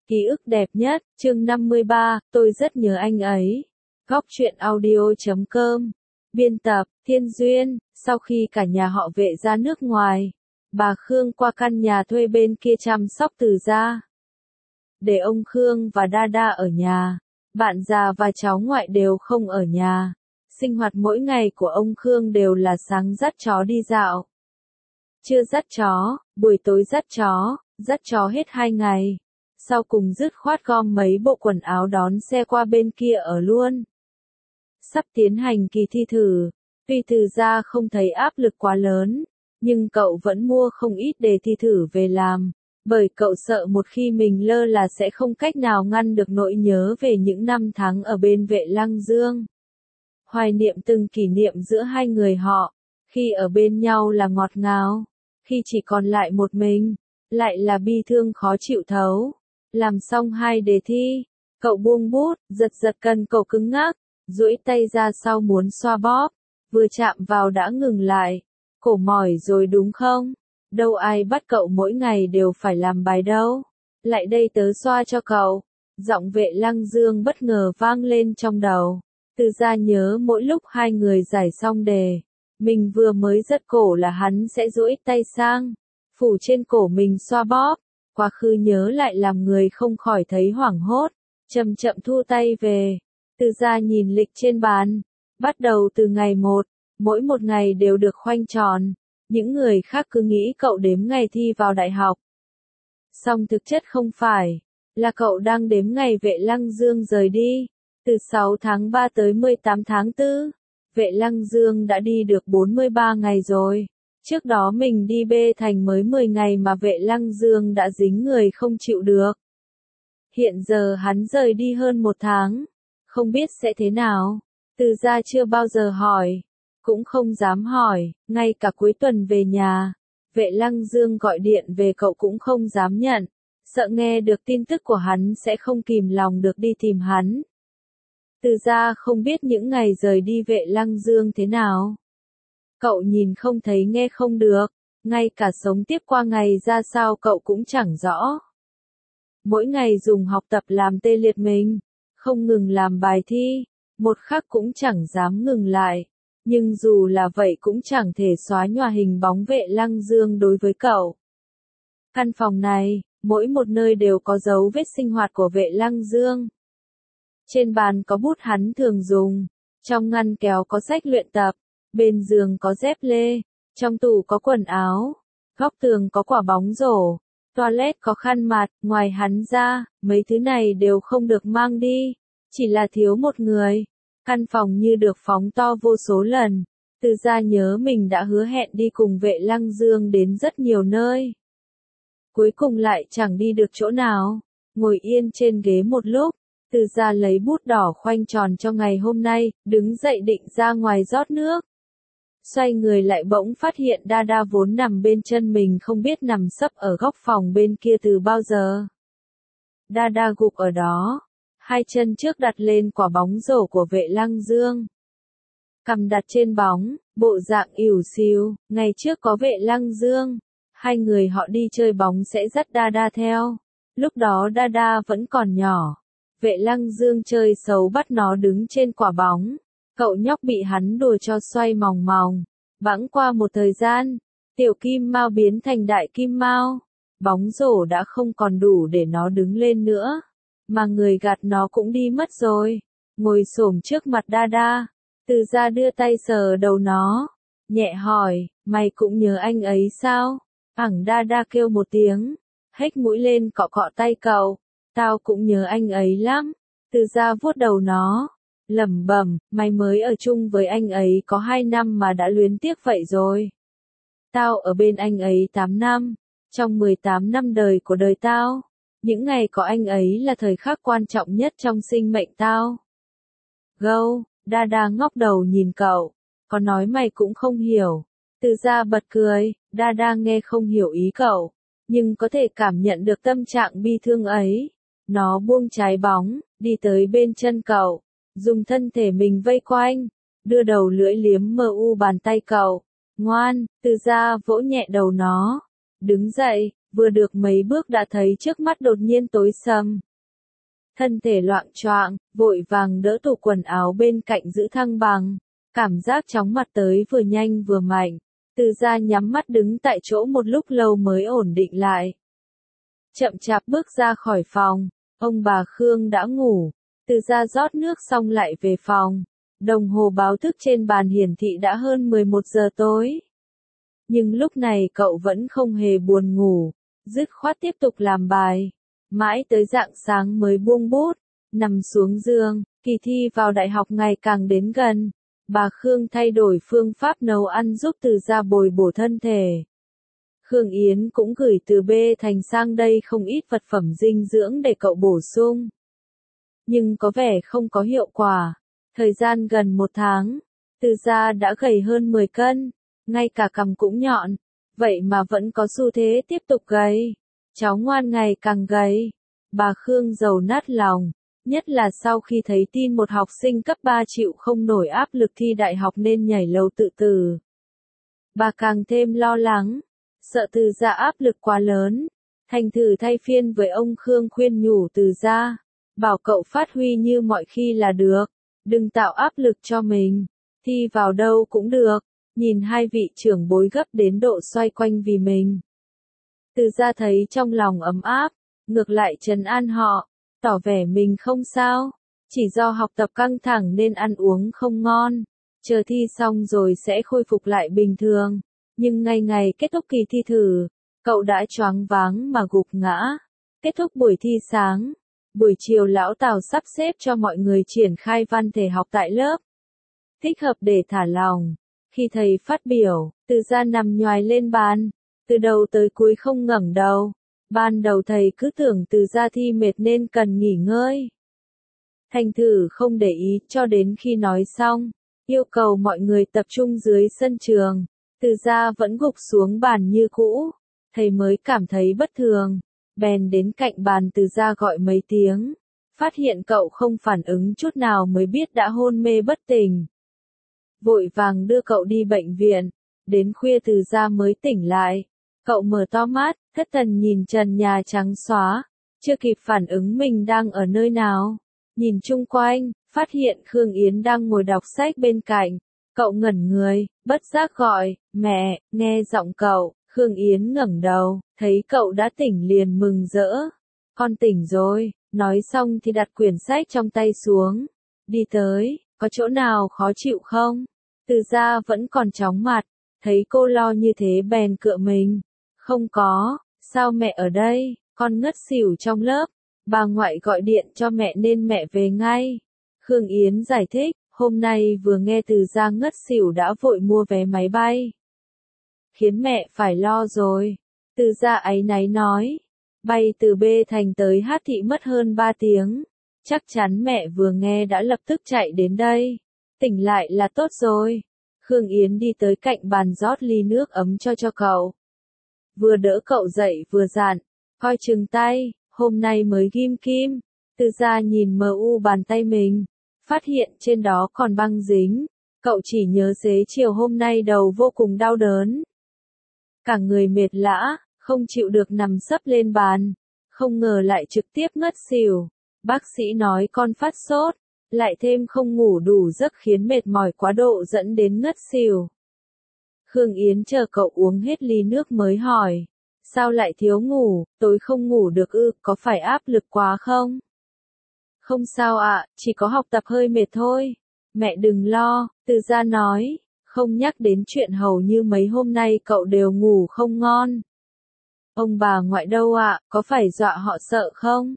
Ký ức đẹp nhất, chương 53, tôi rất nhớ anh ấy. Góc truyện audio.com. Biên tập, Thiên Duyên. Sau khi cả nhà họ Vệ ra nước ngoài, bà Khương qua căn nhà thuê bên kia chăm sóc Từ gia. Để ông Khương và Đa ở nhà, bạn già và cháu ngoại đều không ở nhà. Sinh hoạt mỗi ngày của ông Khương đều là sáng dắt chó đi dạo, trưa dắt chó, buổi tối dắt chó hết 2 ngày. Sau cùng dứt khoát gom mấy bộ quần áo đón xe qua bên kia ở luôn. Sắp tiến hành kỳ thi thử, tuy Từ gia không thấy áp lực quá lớn, nhưng cậu vẫn mua không ít đề thi thử về làm, bởi cậu sợ một khi mình lơ là sẽ không cách nào ngăn được nỗi nhớ về những năm tháng ở bên Vệ Lăng Dương. Hoài niệm từng kỷ niệm giữa hai người họ, khi ở bên nhau là ngọt ngào, khi chỉ còn lại một mình, lại là bi thương khó chịu thấu. Làm xong 2 đề thi, cậu buông bút, giật cần cậu cứng ngắc, duỗi tay ra sau muốn xoa bóp, vừa chạm vào đã ngừng lại. Cổ mỏi rồi đúng không? Đâu ai bắt cậu mỗi ngày đều phải làm bài đâu. Lại đây tớ xoa cho cậu. Giọng Vệ Lăng Dương bất ngờ vang lên trong đầu. Từ gia nhớ mỗi lúc hai người giải xong đề, mình vừa mới giật cổ là hắn sẽ duỗi tay sang, phủ trên cổ mình xoa bóp. Quá khứ nhớ lại làm người không khỏi thấy hoảng hốt, chậm chậm thu tay về. Từ gia nhìn lịch trên bàn, bắt đầu từ ngày 1, mỗi một ngày đều được khoanh tròn. Những người khác cứ nghĩ cậu đếm ngày thi vào đại học. Song thực chất không phải, là cậu đang đếm ngày Vệ Lăng Dương rời đi. Từ 6 tháng 3 tới 18 tháng 4, Vệ Lăng Dương đã đi được 43 ngày rồi. Trước đó mình đi bê thành mới 10 ngày mà Vệ Lăng Dương đã dính người không chịu được. Hiện giờ hắn rời đi hơn 1 tháng, không biết sẽ thế nào. Từ gia chưa bao giờ hỏi, cũng không dám hỏi, ngay cả cuối tuần về nhà, Vệ Lăng Dương gọi điện về cậu cũng không dám nhận, sợ nghe được tin tức của hắn sẽ không kìm lòng được đi tìm hắn. Từ gia không biết những ngày rời đi Vệ Lăng Dương thế nào. Cậu nhìn không thấy nghe không được, ngay cả sống tiếp qua ngày ra sao cậu cũng chẳng rõ. Mỗi ngày dùng học tập làm tê liệt mình, không ngừng làm bài thi, một khắc cũng chẳng dám ngừng lại. Nhưng dù là vậy cũng chẳng thể xóa nhòa hình bóng Vệ Lăng Dương đối với cậu. Căn phòng này, mỗi một nơi đều có dấu vết sinh hoạt của Vệ Lăng Dương. Trên bàn có bút hắn thường dùng, trong ngăn kéo có sách luyện tập, bên giường có dép lê, trong tủ có quần áo, góc tường có quả bóng rổ, toilet có khăn mặt. Ngoài hắn ra, mấy thứ này đều không được mang đi, chỉ là thiếu một người. Căn phòng như được phóng to vô số lần. Từ gia nhớ mình đã hứa hẹn đi cùng Vệ Lăng Dương đến rất nhiều nơi, cuối cùng lại chẳng đi được chỗ nào. Ngồi yên trên ghế một lúc, Từ gia lấy bút đỏ khoanh tròn cho ngày hôm nay, đứng dậy định ra ngoài rót nước. Xoay người lại bỗng phát hiện Đa vốn nằm bên chân mình không biết nằm sấp ở góc phòng bên kia từ bao giờ. Đa gục ở đó, 2 chân trước đặt lên quả bóng rổ của Vệ Lăng Dương, cằm đặt trên bóng, bộ dạng ỉu xìu. Ngày trước có Vệ Lăng Dương, hai người họ đi chơi bóng sẽ dắt Đa theo. Lúc đó Đa vẫn còn nhỏ, Vệ Lăng Dương chơi xấu bắt nó đứng trên quả bóng. Cậu nhóc bị hắn đùa cho xoay mòng mòng. Bẵng qua một thời gian, tiểu kim mao biến thành đại kim mao. Bóng rổ đã không còn đủ để nó đứng lên nữa, mà người gạt nó cũng đi mất rồi. Ngồi xổm trước mặt Đa, Từ gia đưa tay sờ đầu nó, nhẹ hỏi, mày cũng nhớ anh ấy sao? Đa kêu một tiếng, hếch mũi lên cọ cọ tay cậu. Tao cũng nhớ anh ấy lắm. Từ gia vuốt đầu nó, lẩm bẩm, mày mới ở chung với anh ấy có 2 năm mà đã luyến tiếc vậy rồi. Tao ở bên anh ấy 8 năm, trong 18 năm đời của đời tao, những ngày có anh ấy là thời khắc quan trọng nhất trong sinh mệnh tao. Gâu, Đa ngóc đầu nhìn cậu, có nói mày cũng không hiểu. Từ gia bật cười, Đa nghe không hiểu ý cậu, nhưng có thể cảm nhận được tâm trạng bi thương ấy. Nó buông trái bóng, đi tới bên chân cậu, dùng thân thể mình vây quanh, đưa đầu lưỡi liếm bàn tay cậu. Ngoan, Từ gia vỗ nhẹ đầu nó. Đứng dậy, vừa được mấy bước đã thấy trước mắt đột nhiên tối sầm. Thân thể loạng choạng, vội vàng đỡ tủ quần áo bên cạnh giữ thăng bằng. Cảm giác chóng mặt tới vừa nhanh vừa mạnh. Từ Gia nhắm mắt đứng tại chỗ một lúc lâu mới ổn định lại. Chậm chạp bước ra khỏi phòng, ông bà Khương đã ngủ. Từ Gia rót nước xong lại về phòng. Đồng hồ báo thức trên bàn hiển thị đã hơn 11 giờ tối. Nhưng lúc này cậu vẫn không hề buồn ngủ, dứt khoát tiếp tục làm bài. Mãi tới rạng sáng mới buông bút, nằm xuống giường, kỳ thi vào đại học ngày càng đến gần. Bà Khương thay đổi phương pháp nấu ăn giúp Từ Gia bồi bổ thân thể. Khương Yến cũng gửi từ B Thành sang đây không ít vật phẩm dinh dưỡng để cậu bổ sung. Nhưng có vẻ không có hiệu quả. Thời gian gần 1 tháng, Từ Gia đã gầy hơn 10 cân, ngay cả cằm cũng nhọn, vậy mà vẫn có xu thế tiếp tục gầy. Cháu ngoan ngày càng gầy. Bà Khương rầu nát lòng, nhất là sau khi thấy tin một học sinh cấp 3 chịu không nổi áp lực thi đại học nên nhảy lầu tự tử. Bà càng thêm lo lắng, sợ Từ Gia áp lực quá lớn, thành thử thay phiên với ông Khương khuyên nhủ Từ Gia, bảo cậu phát huy như mọi khi là được, đừng tạo áp lực cho mình, thi vào đâu cũng được. Nhìn hai vị trưởng bối gấp đến độ xoay quanh vì mình. Từ Gia thấy trong lòng ấm áp, ngược lại trấn an họ, tỏ vẻ mình không sao, chỉ do học tập căng thẳng nên ăn uống không ngon, chờ thi xong rồi sẽ khôi phục lại bình thường. Nhưng ngày kết thúc kỳ thi thử, cậu đã choáng váng mà gục ngã. Kết thúc buổi thi sáng, buổi chiều lão Tào sắp xếp cho mọi người triển khai văn thể học tại lớp. Thích hợp để thả lòng. Khi thầy phát biểu, Từ Gia nằm nhoài lên bàn, từ đầu tới cuối không ngẩng đầu. Ban đầu thầy cứ tưởng Từ Gia thi mệt nên cần nghỉ ngơi. Thành thử không để ý cho đến khi nói xong, yêu cầu mọi người tập trung dưới sân trường. Từ Gia vẫn gục xuống bàn như cũ, thầy mới cảm thấy bất thường, bèn đến cạnh bàn Từ Gia gọi mấy tiếng, phát hiện cậu không phản ứng chút nào mới biết đã hôn mê bất tỉnh. Vội vàng đưa cậu đi bệnh viện, đến khuya Từ Gia mới tỉnh lại. Cậu mở to mắt, thất thần nhìn trần nhà trắng xóa, chưa kịp phản ứng mình đang ở nơi nào. Nhìn chung quanh, phát hiện Khương Yến đang ngồi đọc sách bên cạnh. Cậu ngẩn người, bất giác gọi, mẹ, nghe giọng cậu. Khương Yến ngẩng đầu, thấy cậu đã tỉnh liền mừng rỡ. Con tỉnh rồi, nói xong thì đặt quyển sách trong tay xuống. Đi tới, có chỗ nào khó chịu không? Từ Gia vẫn còn chóng mặt, thấy cô lo như thế bèn cựa mình. Không có, sao mẹ ở đây, con ngất xỉu trong lớp. Bà ngoại gọi điện cho mẹ nên mẹ về ngay. Khương Yến giải thích, hôm nay vừa nghe Từ Gia ngất xỉu đã vội mua vé máy bay. Khiến mẹ phải lo rồi. Từ Gia áy náy nói, bay từ B Thành tới Hát Thị mất hơn 3 tiếng. Chắc chắn mẹ vừa nghe đã lập tức chạy đến đây. Tỉnh lại là tốt rồi. Khương Yến đi tới cạnh bàn rót ly nước ấm cho cậu. Vừa đỡ cậu dậy vừa dặn, coi chừng tay, hôm nay mới ghim kim. Từ Gia nhìn mờ u bàn tay mình, phát hiện trên đó còn băng dính. Cậu chỉ nhớ xế chiều hôm nay đầu vô cùng đau đớn. Cả người mệt lã, không chịu được nằm sấp lên bàn. Không ngờ lại trực tiếp ngất xỉu. Bác sĩ nói con phát sốt, lại thêm không ngủ đủ giấc khiến mệt mỏi quá độ dẫn đến ngất xỉu. Khương Yến chờ cậu uống hết ly nước mới hỏi, sao lại thiếu ngủ, tối không ngủ được ư, có phải áp lực quá không? Không sao ạ, chỉ có học tập hơi mệt thôi. Mẹ đừng lo, Từ Gia nói, không nhắc đến chuyện hầu như mấy hôm nay cậu đều ngủ không ngon. Ông bà ngoại đâu ạ, có phải dọa họ sợ không?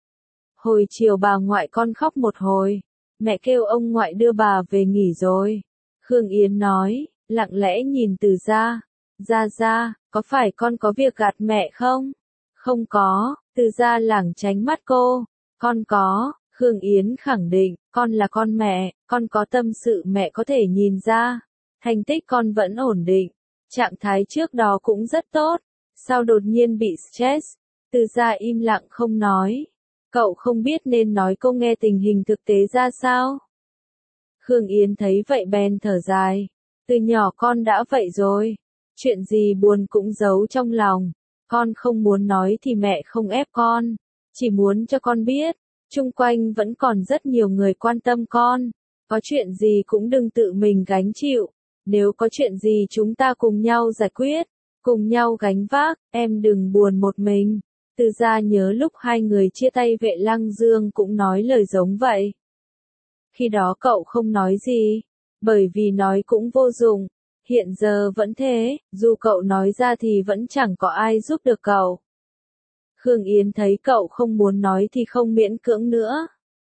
Hồi chiều bà ngoại con khóc một hồi, mẹ kêu ông ngoại đưa bà về nghỉ rồi. Khương Yến nói, lặng lẽ nhìn Từ Gia. Gia, có phải con có việc gạt mẹ không? Không có, Từ Gia lảng tránh mắt cô. Con có, Khương Yến khẳng định, con là con mẹ, con có tâm sự mẹ có thể nhìn ra. Thành tích con vẫn ổn định, trạng thái trước đó cũng rất tốt. Sao đột nhiên bị stress? Từ Gia im lặng không nói. Cậu không biết nên nói cô nghe tình hình thực tế ra sao? Khương Yến thấy vậy bèn thở dài. Từ nhỏ con đã vậy rồi. Chuyện gì buồn cũng giấu trong lòng. Con không muốn nói thì mẹ không ép con, chỉ muốn cho con biết, chung quanh vẫn còn rất nhiều người quan tâm con, có chuyện gì cũng đừng tự mình gánh chịu, nếu có chuyện gì chúng ta cùng nhau giải quyết, cùng nhau gánh vác, em đừng buồn một mình. Từ Gia nhớ lúc hai người chia tay Vệ Lăng Dương cũng nói lời giống vậy. Khi đó cậu không nói gì, bởi vì nói cũng vô dụng, hiện giờ vẫn thế, dù cậu nói ra thì vẫn chẳng có ai giúp được cậu. Khương Yến thấy cậu không muốn nói thì không miễn cưỡng nữa.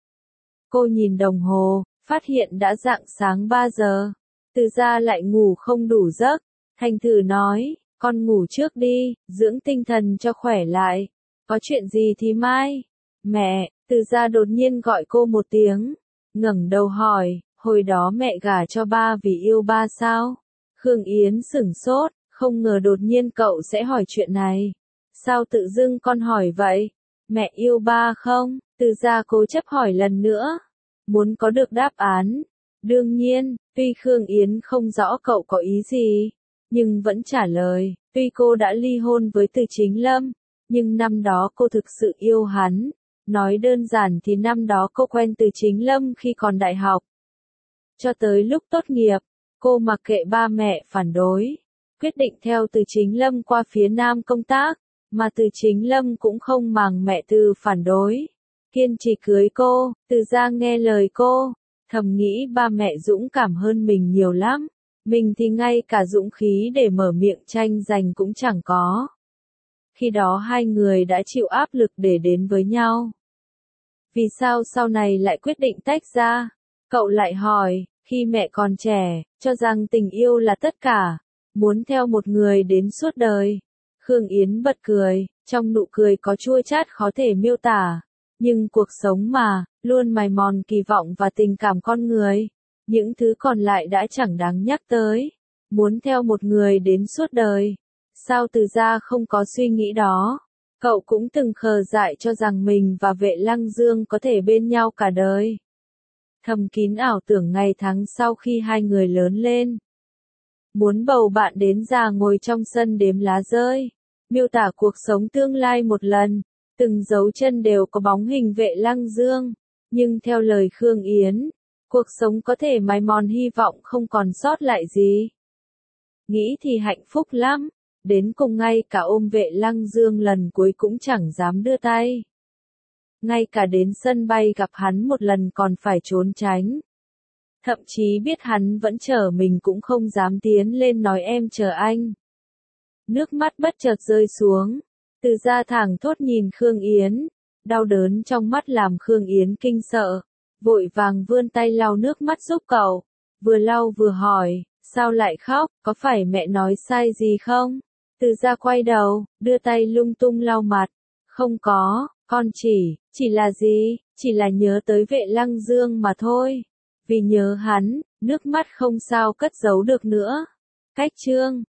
Cô nhìn đồng hồ, phát hiện đã rạng sáng 3 giờ. Từ Gia lại ngủ không đủ giấc, thành thử nói, con ngủ trước đi, dưỡng tinh thần cho khỏe lại. Có chuyện gì thì mai. Mẹ, Từ Gia đột nhiên gọi cô một tiếng, ngẩng đầu hỏi, hồi đó mẹ gả cho ba vì yêu ba sao? Khương Yến sửng sốt, không ngờ đột nhiên cậu sẽ hỏi chuyện này. Sao tự dưng con hỏi vậy? Mẹ yêu ba không? Từ Gia cố chấp hỏi lần nữa, muốn có được đáp án. Đương nhiên, tuy Khương Yến không rõ cậu có ý gì, nhưng vẫn trả lời, tuy cô đã ly hôn với Từ Chính Lâm, nhưng năm đó cô thực sự yêu hắn. Nói đơn giản thì năm đó cô quen Từ Chính Lâm khi còn đại học. Cho tới lúc tốt nghiệp, cô mặc kệ ba mẹ phản đối, quyết định theo Từ Chính Lâm qua phía Nam công tác, mà Từ Chính Lâm cũng không màng mẹ Từ phản đối, kiên trì cưới cô. Từ Gia nghe lời cô, thầm nghĩ ba mẹ dũng cảm hơn mình nhiều lắm, mình thì ngay cả dũng khí để mở miệng tranh giành cũng chẳng có. Khi đó hai người đã chịu áp lực để đến với nhau. Vì sao sau này lại quyết định tách ra? Cậu lại hỏi, khi mẹ còn trẻ, cho rằng tình yêu là tất cả, muốn theo một người đến suốt đời. Khương Yến bật cười, trong nụ cười có chua chát khó thể miêu tả. Nhưng cuộc sống mà, luôn mài mòn kỳ vọng và tình cảm con người. Những thứ còn lại đã chẳng đáng nhắc tới. Muốn theo một người đến suốt đời. Sao Từ Gia không có suy nghĩ đó? Cậu cũng từng khờ dại cho rằng mình và Vệ Lăng Dương có thể bên nhau cả đời. Thầm kín ảo tưởng ngày tháng sau khi hai người lớn lên. Muốn bầu bạn đến già ngồi trong sân đếm lá rơi. Miêu tả cuộc sống tương lai một lần. Từng dấu chân đều có bóng hình Vệ Lăng Dương. Nhưng theo lời Khương Yến, cuộc sống có thể mài mòn hy vọng không còn sót lại gì. Nghĩ thì hạnh phúc lắm. Đến cùng ngay cả ôm Vệ Lăng Dương lần cuối cũng chẳng dám đưa tay. Ngay cả đến sân bay gặp hắn một lần còn phải trốn tránh. Thậm chí biết hắn vẫn chờ mình cũng không dám tiến lên nói em chờ anh. Nước mắt bất chợt rơi xuống. Từ Gia thẳng thốt nhìn Khương Yến. Đau đớn trong mắt làm Khương Yến kinh sợ. Vội vàng vươn tay lau nước mắt giúp cậu. Vừa lau vừa hỏi, sao lại khóc, có phải mẹ nói sai gì không? Từ Gia quay đầu, đưa tay lung tung lau mặt. Không có, con chỉ là gì, chỉ là nhớ tới Vệ Lăng Dương mà thôi. Vì nhớ hắn, nước mắt không sao cất giấu được nữa. Cách chương